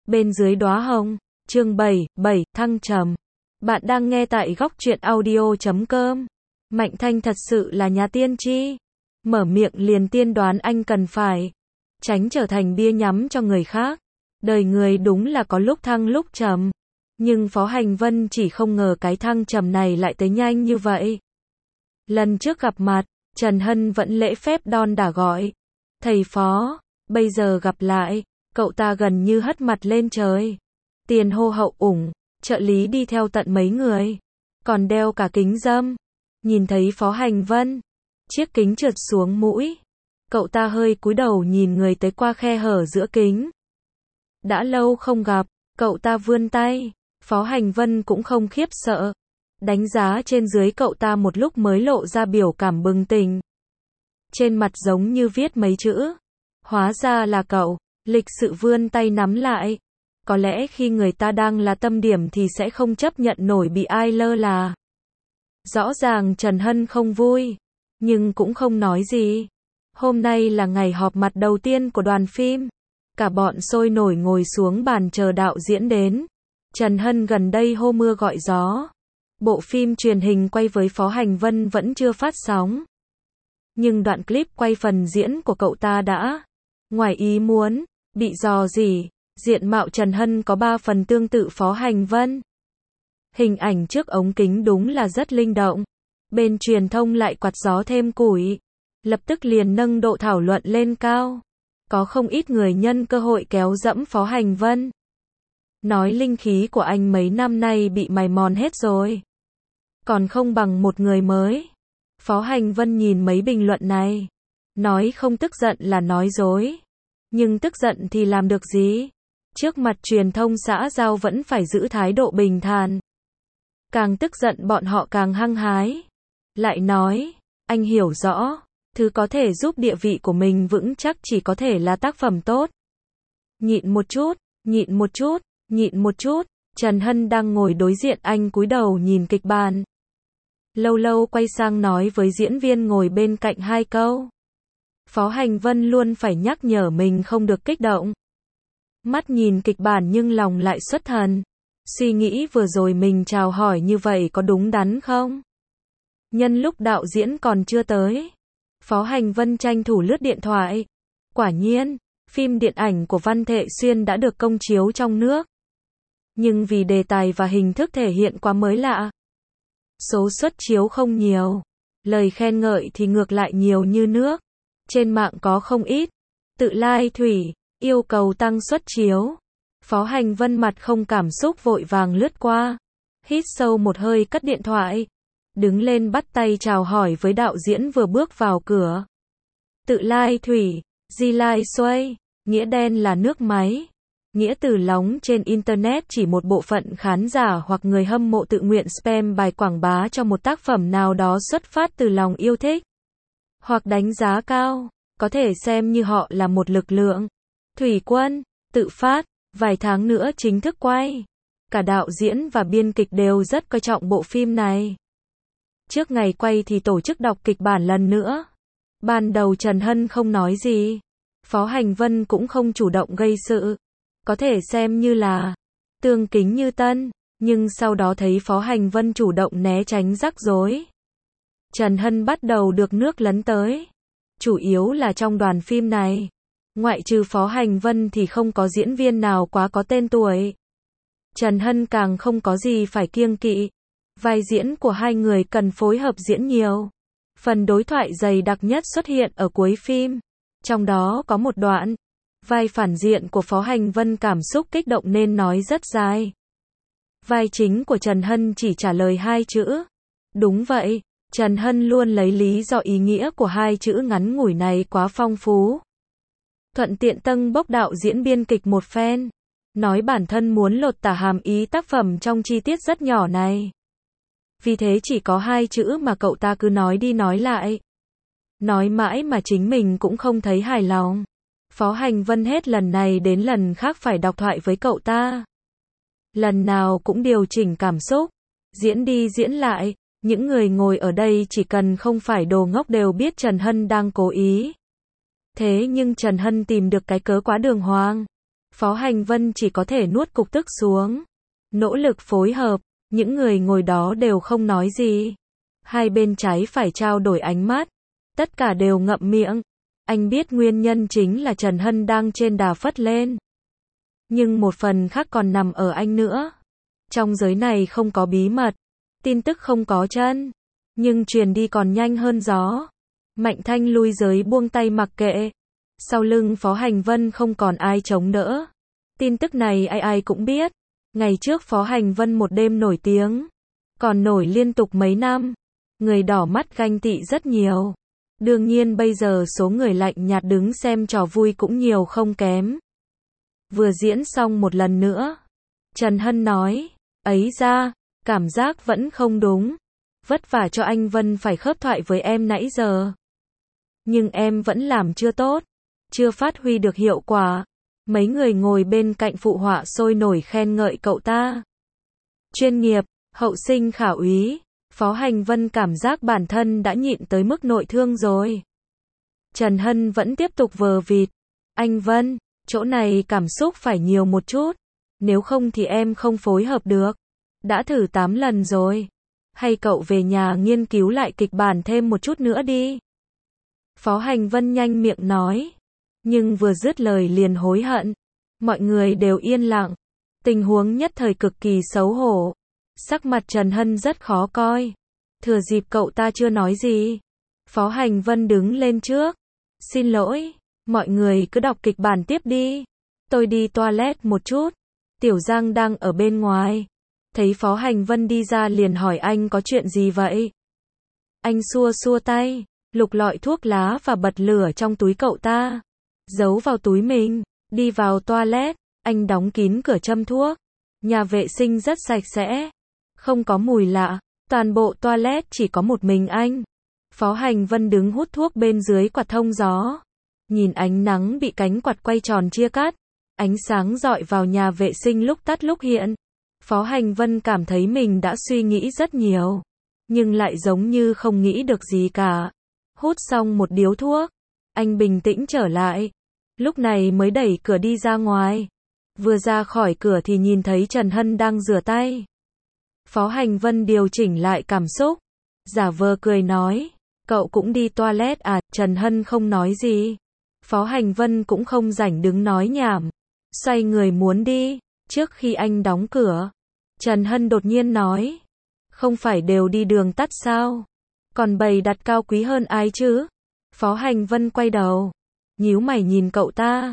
Bên dưới đóa hồng. Chương 7, thăng trầm. Bạn đang nghe tại góc truyện audio.com. Mạnh Thanh thật sự là nhà tiên tri. Mở miệng liền tiên đoán anh cần phải tránh trở thành bia nhắm cho người khác. Đời người đúng là có lúc thăng lúc trầm. Nhưng Phó Hành Vân chỉ không ngờ cái thăng trầm này lại tới nhanh như vậy. Lần trước gặp mặt, Trần Hân vẫn lễ phép đon đả gọi thầy Phó. Bây giờ gặp lại, cậu ta gần như hất mặt lên trời. Tiền hô hậu ủng, trợ lý đi theo tận mấy người, còn đeo cả kính râm. Nhìn thấy Phó Hành Vân, chiếc kính trượt xuống mũi. Cậu ta hơi cúi đầu nhìn người tới qua khe hở giữa kính. Đã lâu không gặp, cậu ta vươn tay. Phó Hành Vân cũng không khiếp sợ. Đánh giá trên dưới cậu ta một lúc mới lộ ra biểu cảm bừng tỉnh. Trên mặt giống như viết mấy chữ. Hóa ra là cậu. Lịch sự vươn tay nắm lại. Có lẽ khi người ta đang là tâm điểm thì sẽ không chấp nhận nổi bị ai lơ là. Rõ ràng Trần Hân không vui, nhưng cũng không nói gì. Hôm nay là ngày họp mặt đầu tiên của đoàn phim. Cả bọn sôi nổi ngồi xuống bàn chờ đạo diễn đến. Trần Hân gần đây hô mưa gọi gió. Bộ phim truyền hình quay với Phó Hành Vân vẫn chưa phát sóng. Nhưng đoạn clip quay phần diễn của cậu ta đã ngoài ý muốn, bị rò rỉ. Diện mạo Trần Hân có 3 phần tương tự Phó Hành Vân. Hình ảnh trước ống kính đúng là rất linh động. Bên truyền thông lại quạt gió thêm củi. Lập tức liền nâng độ thảo luận lên cao. Có không ít người nhân cơ hội kéo dẫm Phó Hành Vân. Nói linh khí của anh mấy năm nay bị mài mòn hết rồi. Còn không bằng một người mới. Phó Hành Vân nhìn mấy bình luận này. Nói không tức giận là nói dối. Nhưng tức giận thì làm được gì? Trước mặt truyền thông xã giao vẫn phải giữ thái độ bình thản. Càng tức giận bọn họ càng hăng hái. Lại nói, anh hiểu rõ, thứ có thể giúp địa vị của mình vững chắc chỉ có thể là tác phẩm tốt. Nhịn một chút, nhịn một chút, nhịn một chút. Trần Hân đang ngồi đối diện anh cúi đầu nhìn kịch bản. Lâu lâu quay sang nói với diễn viên ngồi bên cạnh 2 câu. Phó Hành Vân luôn phải nhắc nhở mình không được kích động. Mắt nhìn kịch bản nhưng lòng lại xuất thần. Suy nghĩ vừa rồi mình chào hỏi như vậy có đúng đắn không? Nhân lúc đạo diễn còn chưa tới, Phó Hành Vân tranh thủ lướt điện thoại. Quả nhiên, phim điện ảnh của Văn Thệ Xuyên đã được công chiếu trong nước. Nhưng vì đề tài và hình thức thể hiện quá mới lạ, số suất chiếu không nhiều. Lời khen ngợi thì ngược lại nhiều như nước. Trên mạng có không ít tự lai thủy yêu cầu tăng suất chiếu. Phó Hành Vân mặt không cảm xúc vội vàng lướt qua. Hít sâu một hơi cất điện thoại. Đứng lên bắt tay chào hỏi với đạo diễn vừa bước vào cửa. Tự lai thủy, di lai xuôi, nghĩa đen là nước máy. Nghĩa từ lóng trên Internet chỉ một bộ phận khán giả hoặc người hâm mộ tự nguyện spam bài quảng bá cho một tác phẩm nào đó xuất phát từ lòng yêu thích. Hoặc đánh giá cao, có thể xem như họ là một lực lượng. Thủy quân, tự phát, vài tháng nữa chính thức quay. Cả đạo diễn và biên kịch đều rất coi trọng bộ phim này. Trước ngày quay thì tổ chức đọc kịch bản lần nữa. Ban đầu Trần Hân không nói gì. Phó Hành Vân cũng không chủ động gây sự. Có thể xem như là tương kính như tân. Nhưng sau đó thấy Phó Hành Vân chủ động né tránh rắc rối. Trần Hân bắt đầu được nước lấn tới. Chủ yếu là trong đoàn phim này, ngoại trừ Phó Hành Vân thì không có diễn viên nào quá có tên tuổi. Trần Hân càng không có gì phải kiêng kỵ. Vai diễn của hai người cần phối hợp diễn nhiều. Phần đối thoại dày đặc nhất xuất hiện ở cuối phim. Trong đó có một đoạn, vai phản diện của Phó Hành Vân cảm xúc kích động nên nói rất dài. Vai chính của Trần Hân chỉ trả lời 2 chữ. Đúng vậy, Trần Hân luôn lấy lý do ý nghĩa của 2 chữ ngắn ngủi này quá phong phú. Thuận tiện tâng bốc đạo diễn biên kịch một phen. Nói bản thân muốn lột tả hàm ý tác phẩm trong chi tiết rất nhỏ này. Vì thế chỉ có 2 chữ mà cậu ta cứ nói đi nói lại. Nói mãi mà chính mình cũng không thấy hài lòng. Phó Hành Vân hết lần này đến lần khác phải đọc thoại với cậu ta. Lần nào cũng điều chỉnh cảm xúc. Diễn đi diễn lại. Những người ngồi ở đây chỉ cần không phải đồ ngốc đều biết Trần Hân đang cố ý. Thế nhưng Trần Hân tìm được cái cớ quá đường hoàng. Phó Hành Vân chỉ có thể nuốt cục tức xuống. Nỗ lực phối hợp, những người ngồi đó đều không nói gì. Hai bên trái phải trao đổi ánh mắt. Tất cả đều ngậm miệng. Anh biết nguyên nhân chính là Trần Hân đang trên đà phất lên. Nhưng một phần khác còn nằm ở anh nữa. Trong giới này không có bí mật. Tin tức không có chân. Nhưng truyền đi còn nhanh hơn gió. Mạnh Thanh lui giới buông tay mặc kệ. Sau lưng Phó Hành Vân không còn ai chống đỡ. Tin tức này ai ai cũng biết. Ngày trước Phó Hành Vân một đêm nổi tiếng. Còn nổi liên tục mấy năm. Người đỏ mắt ganh tị rất nhiều. Đương nhiên bây giờ số người lạnh nhạt đứng xem trò vui cũng nhiều không kém. Vừa diễn xong một lần nữa. Trần Hân nói, ấy ra, cảm giác vẫn không đúng. Vất vả cho anh Vân phải khớp thoại với em nãy giờ. Nhưng em vẫn làm chưa tốt. Chưa phát huy được hiệu quả. Mấy người ngồi bên cạnh phụ họa sôi nổi khen ngợi cậu ta. Chuyên nghiệp, hậu sinh khả úy. Phó Hành Vân cảm giác bản thân đã nhịn tới mức nội thương rồi. Trần Hân vẫn tiếp tục vờ vịt. Anh Vân, chỗ này cảm xúc phải nhiều một chút. Nếu không thì em không phối hợp được. Đã thử 8 lần rồi. Hay cậu về nhà nghiên cứu lại kịch bản thêm một chút nữa đi. Phó Hành Vân nhanh miệng nói. Nhưng vừa dứt lời liền hối hận. Mọi người đều yên lặng. Tình huống nhất thời cực kỳ xấu hổ. Sắc mặt Trần Hân rất khó coi. Thừa dịp cậu ta chưa nói gì. Phó Hành Vân đứng lên trước. Xin lỗi, mọi người cứ đọc kịch bản tiếp đi. Tôi đi toilet một chút. Tiểu Giang đang ở bên ngoài. Thấy Phó Hành Vân đi ra liền hỏi anh có chuyện gì vậy? Anh xua xua tay, lục lọi thuốc lá và bật lửa trong túi cậu ta. Giấu vào túi mình, đi vào toilet, anh đóng kín cửa châm thuốc. Nhà vệ sinh rất sạch sẽ, không có mùi lạ, toàn bộ toilet chỉ có một mình anh. Phó Hành Vân đứng hút thuốc bên dưới quạt thông gió. Nhìn ánh nắng bị cánh quạt quay tròn chia cắt, ánh sáng rọi vào nhà vệ sinh lúc tắt lúc hiện. Phó Hành Vân cảm thấy mình đã suy nghĩ rất nhiều, nhưng lại giống như không nghĩ được gì cả. Hút xong một điếu thuốc, anh bình tĩnh trở lại. Lúc này mới đẩy cửa đi ra ngoài. Vừa ra khỏi cửa thì nhìn thấy Trần Hân đang rửa tay. Phó Hành Vân điều chỉnh lại cảm xúc, giả vờ cười nói, cậu cũng đi toilet à? Trần Hân không nói gì. Phó Hành Vân cũng không rảnh đứng nói nhảm, xoay người muốn đi. Trước khi anh đóng cửa, Trần Hân đột nhiên nói, không phải đều đi đường tắt sao? Còn bày đặt cao quý hơn ai chứ? Phó Hành Vân quay đầu, nhíu mày nhìn cậu ta.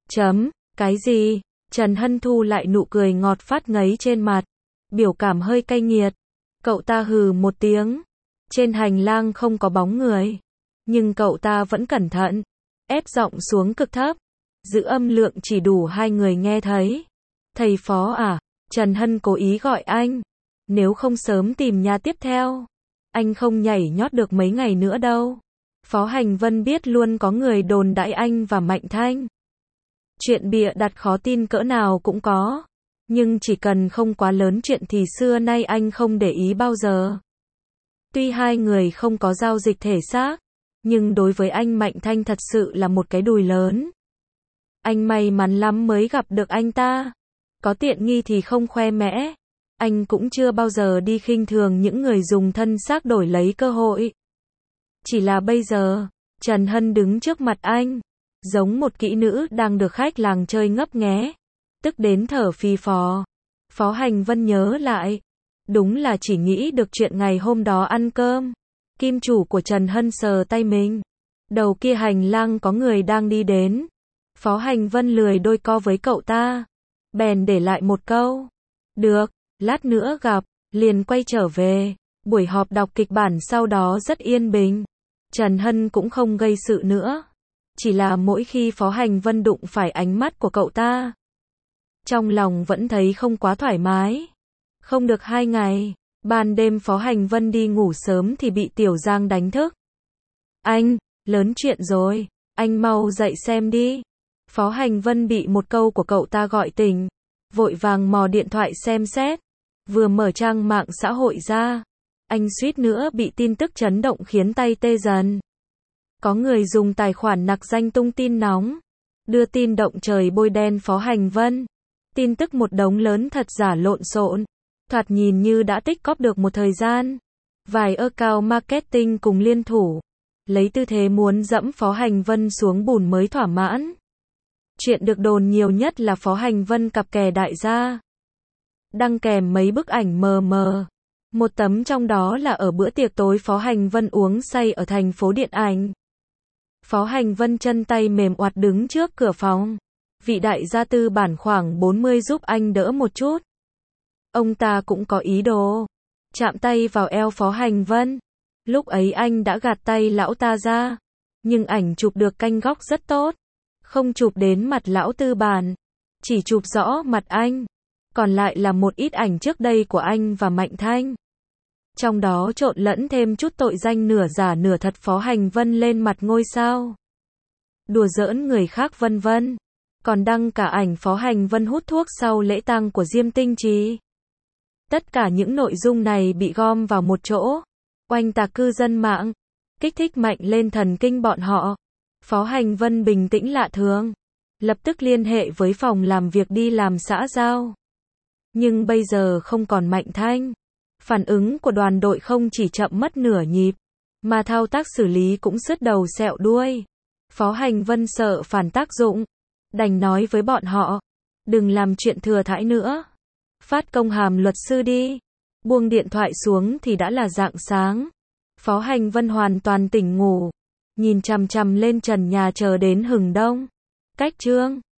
Cái gì? Trần Hân thu lại nụ cười ngọt phát ngấy trên mặt, biểu cảm hơi cay nghiệt. Cậu ta hừ một tiếng. Trên hành lang không có bóng người, nhưng cậu ta vẫn cẩn thận, ép giọng xuống cực thấp, giữ âm lượng chỉ đủ hai người nghe thấy. Thầy Phó à? Trần Hân cố ý gọi anh. Nếu không sớm tìm nhà tiếp theo, anh không nhảy nhót được mấy ngày nữa đâu. Phó Hành Vân biết luôn có người đồn đại anh và Mạnh Thanh. Chuyện bịa đặt khó tin cỡ nào cũng có, nhưng chỉ cần không quá lớn chuyện thì xưa nay anh không để ý bao giờ. Tuy hai người không có giao dịch thể xác, nhưng đối với anh Mạnh Thanh thật sự là một cái đùi lớn. Anh may mắn lắm mới gặp được anh ta. Có tiện nghi thì không khoe mẽ. Anh cũng chưa bao giờ đi khinh thường những người dùng thân xác đổi lấy cơ hội. Chỉ là bây giờ, Trần Hân đứng trước mặt anh, giống một kỹ nữ đang được khách làng chơi ngấp nghé, tức đến thở phì phò. Phó Hành Vân nhớ lại, đúng là chỉ nghĩ được chuyện ngày hôm đó ăn cơm. Kim chủ của Trần Hân sờ tay mình. Đầu kia hành lang có người đang đi đến. Phó Hành Vân lười đôi co với cậu ta, bèn để lại một câu, được, lát nữa gặp, liền quay trở về. Buổi họp đọc kịch bản sau đó rất yên bình. Trần Hân cũng không gây sự nữa. Chỉ là mỗi khi Phó Hành Vân đụng phải ánh mắt của cậu ta, trong lòng vẫn thấy không quá thoải mái. Không được 2 ngày, ban đêm Phó Hành Vân đi ngủ sớm thì bị Tiểu Giang đánh thức. Anh, lớn chuyện rồi, anh mau dậy xem đi. Phó Hành Vân bị một câu của cậu ta gọi tỉnh, vội vàng mò điện thoại xem xét. Vừa mở trang mạng xã hội ra, anh suýt nữa bị tin tức chấn động khiến tay tê dần. Có người dùng tài khoản nặc danh tung tin nóng, Đưa tin động trời bôi đen Phó Hành Vân. Tin tức một đống lớn thật giả lộn xộn. Thoạt nhìn như đã tích cóp được một thời gian. Vài account marketing cùng liên thủ. Lấy tư thế muốn dẫm Phó Hành Vân xuống bùn mới thỏa mãn. Chuyện được đồn nhiều nhất là Phó Hành Vân cặp kè đại gia. Đăng kèm mấy bức ảnh mờ mờ. Một tấm trong đó là ở bữa tiệc tối Phó Hành Vân uống say ở thành phố điện ảnh. Phó Hành Vân chân tay mềm oặt đứng trước cửa phòng. Vị đại gia tư bản khoảng 40 giúp anh đỡ một chút. Ông ta cũng có ý đồ. Chạm tay vào eo Phó Hành Vân. Lúc ấy anh đã gạt tay lão ta ra. Nhưng ảnh chụp được canh góc rất tốt. Không chụp đến mặt lão tư bản. Chỉ chụp rõ mặt anh. Còn lại là một ít ảnh trước đây của anh và Mạnh Thanh. Trong đó trộn lẫn thêm chút tội danh nửa giả nửa thật Phó Hành Vân lên mặt ngôi sao. Đùa giỡn người khác vân vân. Còn đăng cả ảnh Phó Hành Vân hút thuốc sau lễ tang của Diêm Tinh Trì. Tất cả những nội dung này bị gom vào một chỗ. Oanh tạc cư dân mạng. Kích thích mạnh lên thần kinh bọn họ. Phó Hành Vân bình tĩnh lạ thường. Lập tức liên hệ với phòng làm việc đi làm xã giao. Nhưng bây giờ không còn Mạnh Thanh. Phản ứng của đoàn đội không chỉ chậm mất nửa nhịp, mà thao tác xử lý cũng sứt đầu sẹo đuôi. Phó Hành Vân sợ phản tác dụng. Đành nói với bọn họ. Đừng làm chuyện thừa thãi nữa. Phát công hàm luật sư đi. Buông điện thoại xuống thì đã là rạng sáng. Phó Hành Vân hoàn toàn tỉnh ngủ. Nhìn chằm chằm lên trần nhà chờ đến hừng đông. Cách chương